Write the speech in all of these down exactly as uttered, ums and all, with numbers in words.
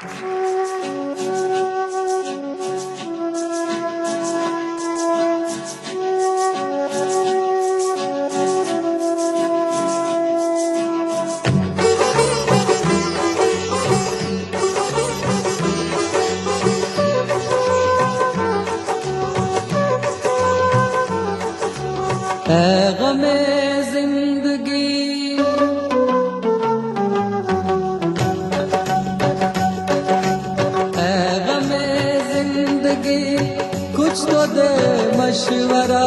है गमे जिंदगी है गमे जिंदगी कुछ तो दे मशवरा।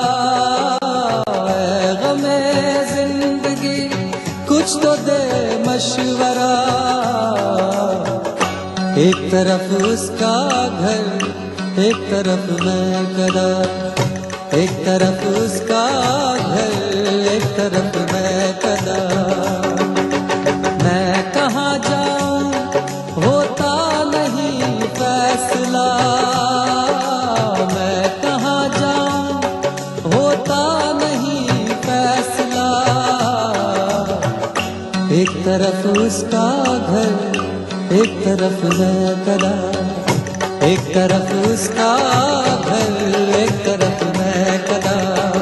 है गमे जिंदगी कुछ तो दे मशवरा। एक तरफ उसका घर, एक तरफ मैं कदा। एक तरफ उसका घर, एक तरफ मैं कदा। मैं कहाँ जाऊं होता नहीं फैसला। मैं कहाँ जाऊं होता नहीं फैसला। एक तरफ उसका घर, एक तरफ मैं कदा। एक तरफ उसका घर, एक तरफ मैं कदा।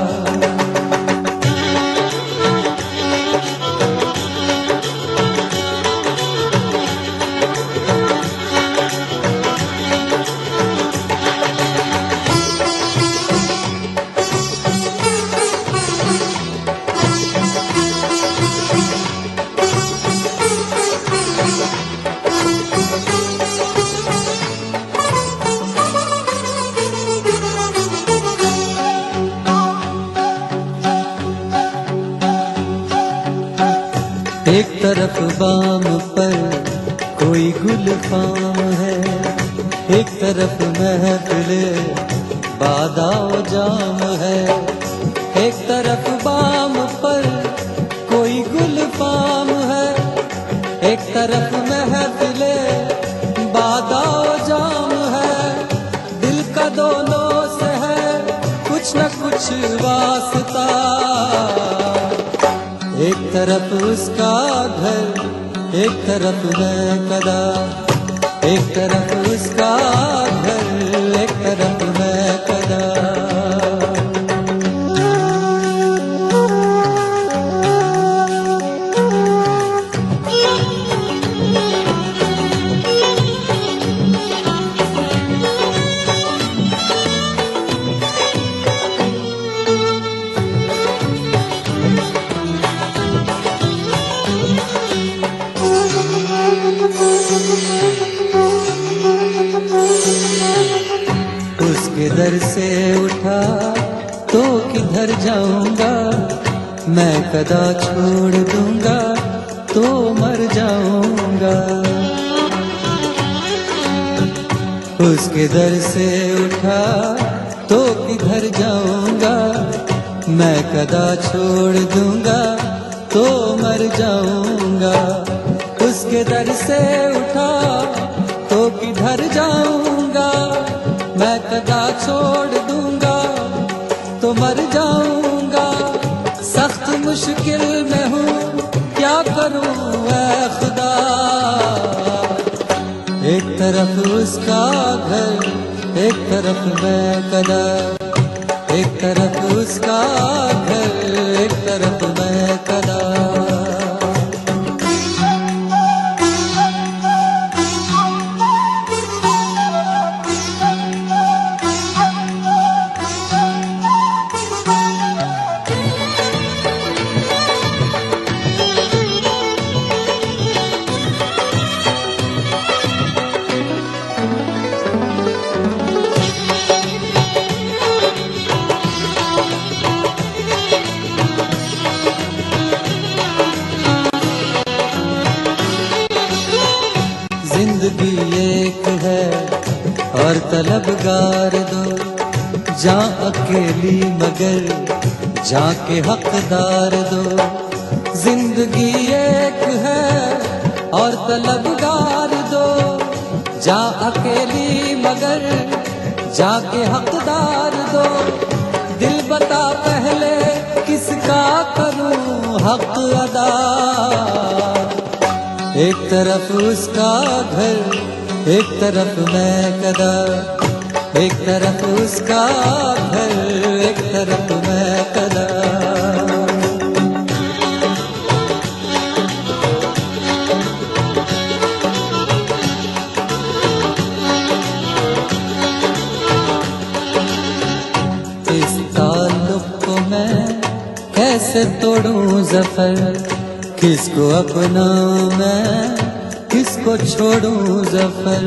एक तरफ बाम पर कोई गुल फाम है। एक तरफ महफिले बादाओ जाम है। एक तरफ बाम पर कोई गुल फाम है। एक तरफ महफिले बादाओ जाम है। दिल का दोनों से है कुछ न कुछ वास्ता। एक तरफ उसका घर, एक तरफ मैं कदा। एक तरफ उसका घर, एक तरफ मैं कदा। उसके दर से उठा तो किधर जाऊंगा। मैं कदा छोड़ दूंगा तो मर जाऊंगा। उसके दर से उठा तो किधर जाऊंगा। मैं कदा छोड़ दूंगा तो मर जाऊंगा। उसके दर से उठा तो किधर जाऊंगा। मैं कदा छोड़ दूंगा तो मर जाऊंगा। सख्त मुश्किल में हूँ क्या करूँ ऐ खुदा। एक तरफ उसका घर, एक तरफ मैं कदा। एक तरफ उसका घर, एक तरफ मैं कदा। जिंदगी एक है और तलबगार दो। जा अकेली मगर जाके हकदार दो। जिंदगी एक है और तलबगार दो। जा अकेली मगर जाके हकदार दो। दिल बता पहले किसका करूं हक अदा। एक तरफ उसका घर, एक तरफ मैं कदा। एक तरफ उसका घर, एक तरफ मैं कदा। इस ताल्लुक को मैं कैसे तोड़ूं ज़फ़र, किसको अपनाऊं मैं, किसको छोड़ूं ज़फ़र।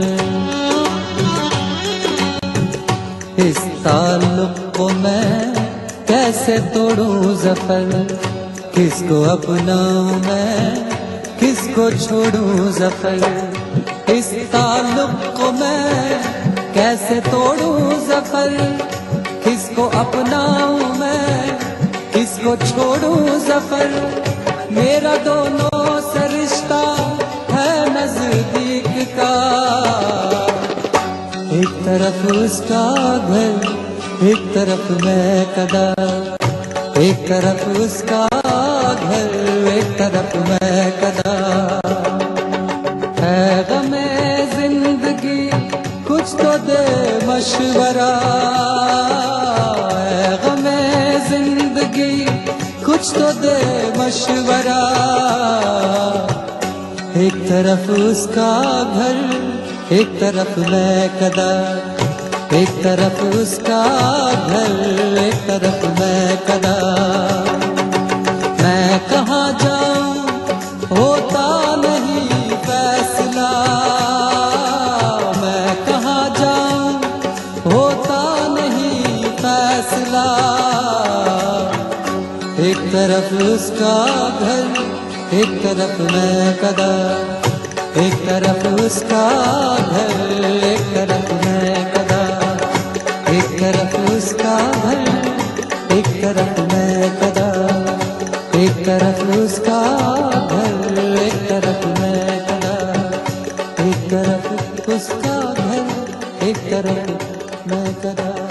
इस ताल्लुक को मैं कैसे तोड़ूं ज़फ़र, किसको अपनाऊं मैं, किसको छोड़ूं ज़फ़र। इस ताल्लुक को मैं कैसे तोड़ूं ज़फ़र, किसको अपनाऊं मैं, किसको छोड़ूं ज़फ़र। मेरा दोनों से रिश्ता है नज़दीक का, एक तरफ उसका घर, एक तरफ मैं कदा। एक तरफ उसका घर, एक तरफ मैं कदा। है गमे जिंदगी कुछ तो दे मशवरा, है गमे जिंदगी कुछ तो दे मशवरा। एक तरफ उसका घर, एक तरफ मैं कदा। एक तरफ उसका घर, एक तरफ मैं कदा। मैं कहाँ जाऊं होता नहीं फैसला, मैं कहाँ जाऊं होता नहीं फैसला। एक तरफ उसका घर, एक तरफ मैं कदा। एक तरफ उसका घर, एक तरफ मैं कदा। एक तरफ उसका घर, एक तरफ मैं कदा। एक तरफ उसका घर, एक तरफ मैं कदा। एक तरफ उसका घर, एक तरफ मैं कदा।